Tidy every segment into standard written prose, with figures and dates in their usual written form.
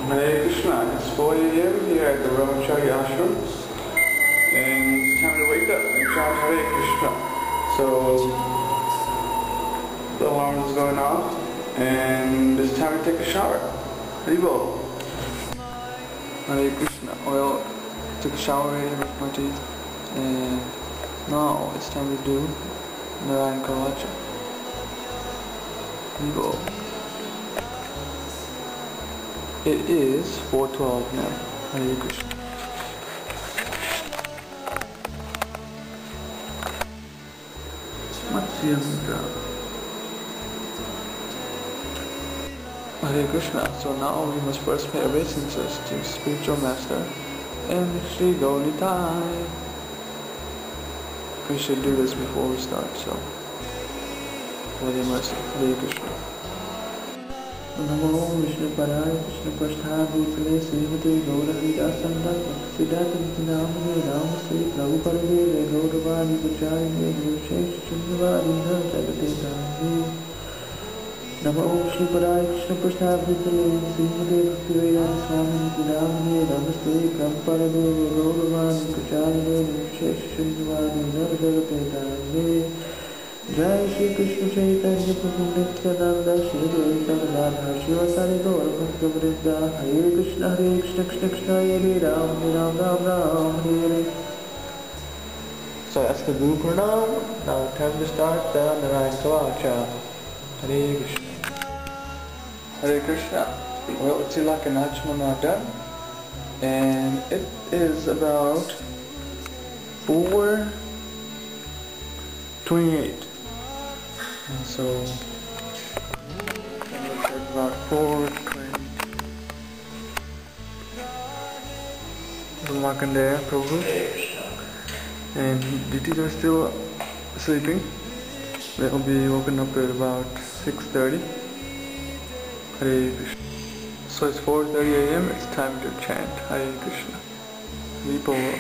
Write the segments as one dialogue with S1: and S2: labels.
S1: Hare Krishna, it's 4 a.m. here at the Brahmachari Ashram, and it's time to wake up and chant Hare Krishna. So the alarm is going off, and it's time to take a shower. Haribol. Hare Krishna. Well, took a shower already, brushed my teeth, and now it's time to do Narayan Kavacha. Haribol. It is 4:12 now. Hare Krishna. Matsya Mudra. Hare Krishna. So now we must first pay obeisances to spiritual master and Sri Gauritai. We should do this before we start, so Hare mercy. Hare Krishna. Namo Vishnu Paraya Krishna Prasthā Bhutale Srimate Gaurahita Siddhata Nitinamane Ramasri Prabhuparade Gauravani Pacharine Gurushesh Chandravadinha Jagate Dhammi. Namo Vishnu Paraya Krishna Prasthā Bhutale Srimate Bhaktivedanta Swami Nitinamane Ramasri Prabhuparade Gauravani Pacharine Gurushesh Chandravadinha Jagate Dhammi. Jai Shri Krishna Chaitanya Prabhu Nityananda Shri Advaita Gadadhar Shivasari Gaur Bhakta-vrinda. Hare Krishna Krishna Krishna Hare Ram Ram Ram Ram Hare. So that's the Guru Pranam. Now time to start the Narayan Kavacha. Hare Krishna. Hare Krishna. Well, Tilak and Achman are done, and it is about 4:28. And so, about 4:20. Markandeya Prabhu and deities are still sleeping. They'll be woken up at about 6:30. Hare Krishna. So it's 4:30 a.m. It's time to chant Hare Krishna. Vipo.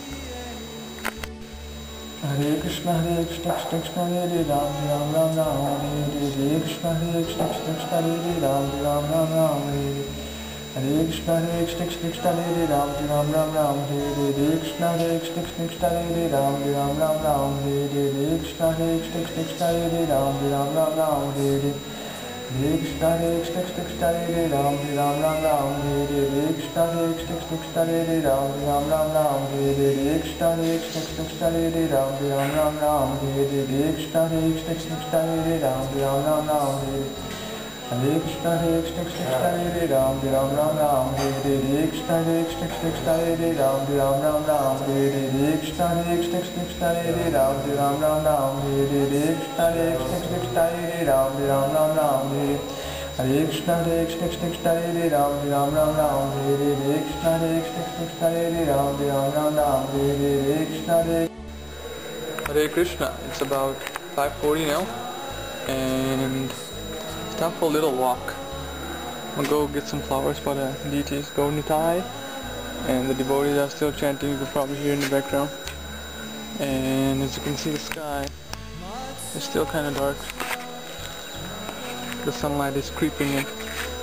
S1: Hare Krishna Krishna Krishna Hare Ram Ram Ram Ram Hare Hare Krishna Krishna Krishna Hare Ram Ram Ram Ram Hare Hare Krishna Krishna Krishna Hare Ram Ram Ram Ram Hare Hare Krishna Krishna Krishna Hare Ram Ram Ram Ram Hare Hare Krishna Krishna Krishna Hare Ram Ram Ram Ram Hare Hare Krishna Krishna Krishna Hare Ram Ram Ram Ram Hare Hare Krishna Krishna Krishna Hare Ram Ram Ram Ram Hare Hare Krishna Krishna Krishna Hare Ram Ram Ram Ram Hare Hare Krishna Krishna Krishna Hare Ram Ram Ram Ram Hare Hare Krishna Krishna Krishna Hare Ram Ram Ram Ram Hare Hare Krishna Krishna Krishna Hare Ram Ram Ram Ram Hare Hare Krishna Krishna Krishna Hare Ram Ram Ram Ram Hare Hare Krishna Krishna Krishna Hare Ram Ram Ram Ram Hare Hare Krishna Krishna Krishna Hare Ram Ram Ram Ram Hare Hare Krishna Krishna Krishna Hare Ram Ram Ram Ram Hare Hare Krishna Hare Krishna. It's about 5:40 now, and it's time for a little walk. I'm gonna go get some flowers for the deities Gaunitai, and the devotees are still chanting. You can probably hear in the background. And as you can see, the sky is still kind of dark. The sunlight is creeping in.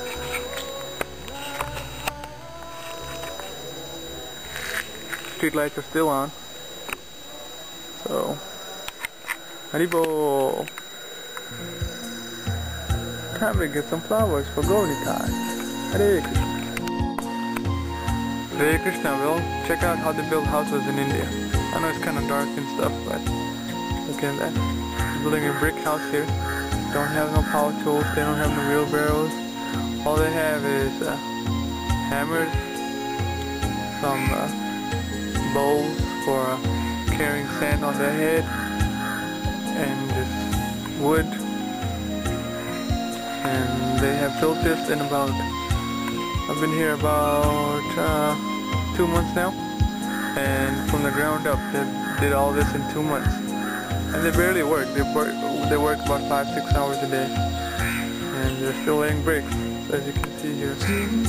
S1: Street lights are still on. So, Haribol. Time to get some flowers for Gauritai. Hare Krishna. Hare Krishna. Well, check out how they build houses in India. I know it's kind of dark and stuff, but look at that. They're building a brick house here. Don't have no power tools. They don't have no wheelbarrows. All they have is hammers, some bowls for carrying sand on their head, and just wood. And they have built this in about, I've been here about 2 months now, and from the ground up they did all this in 2 months, and they barely work. They work about 5-6 hours a day, and they're still laying bricks, as you can see here.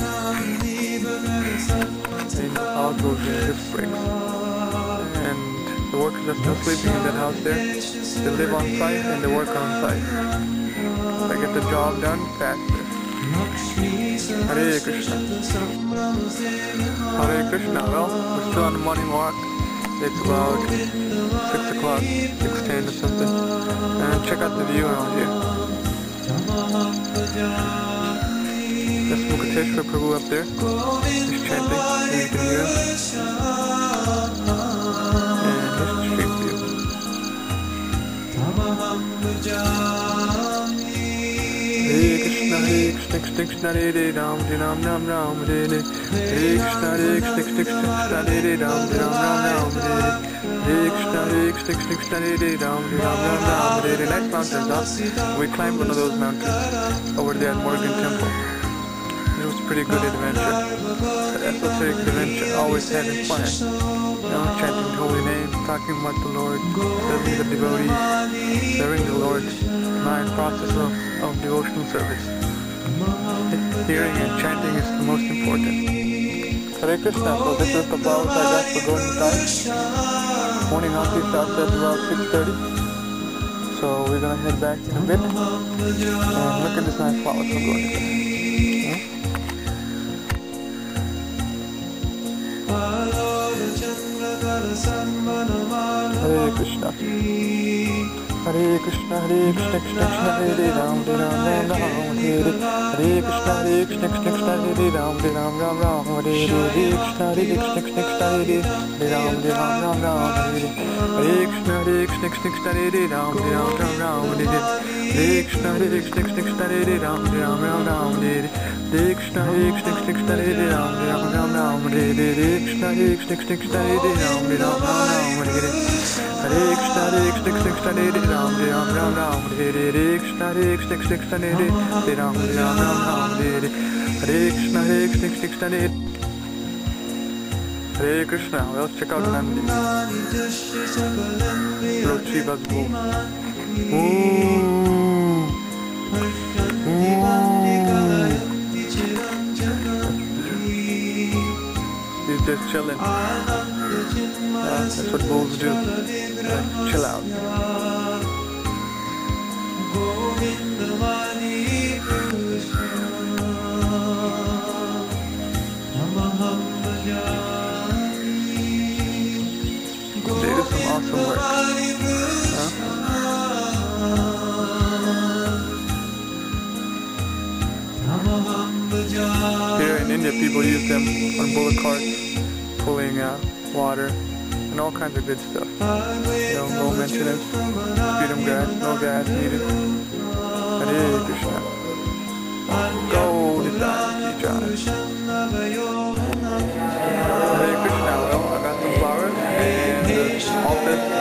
S1: And all those are just bricks, and the workers are still sleeping in that house there. They live on site and they work on site. They get the job done faster. Hare Krishna. Hare Krishna. Well, we're still on the morning walk. It's about 6 o'clock, 6:10 or something. And check out the view around here. That's Mukateshwar Prabhu up there. He's chanting, and you can hear him. And here's the street view. Hare Krishna, Krishna Krishna, Hare Ram, Ram Ram Ram, Hare Hare Krishna, Krishna Krishna, Hare Ram, Ram Ram Hare Krishna, Krishna Krishna, Hare Ram, Ram Ram Hare. Next mountain is up. We climbed one of those mountains over there at Morgan Temple. It was a pretty good adventure. The esoteric adventure, always having fun. Chanting the holy name, talking about the Lord, serving the devotees, serving the Lord, nine process of devotional service. Hearing and chanting is the most important. Hare Krishna, so this is the flowers I got for Golden Tide. Morning aarti starts at about 6:30. So we're gonna head back in a bit. And look at this nice flowers for Golden Tide. Hare Krishna. Hare Krishna, Hare Krishna, Krishna Krishna, Hare Ram, Ram Ram, Hare Hare Krishna, Krishna Krishna, Hare Ram, Ram Ram, Hare Hare Krishna, Krishna Krishna, Hare Ram, Ram Ram, Hare Hare Krishna, Krishna Krishna, Hare Ram, Ram Ram, Hare Hare Krishna, Krishna Krishna, Hare Ram, Ram Ram, Hare Hare Krishna, Krishna Krishna, Hare Ram, Ram Ram, Hare Hare Krishna, Krishna Krishna, Hare Ram, Ram Ram, Hare Hare Krishna, Krishna Krishna, Hare Ram, Ram Ram, Hare Krishna, Krishna Krishna, Hare Ram, Ram, Hare Hare Krishna, Krishna Krishna, Hare Krishna. Well, let's check out Nandi. Lord Shiva's bull. He's just chilling. That's what bulls do. Chill out. They do some awesome work. Here in India, people use them on bullock carts, pulling water and all kinds of good stuff. Low maintenance, freedom grass, no gas needed. Hare Krishna. Go to Hare Krishna. Well, I got some flowers and all this.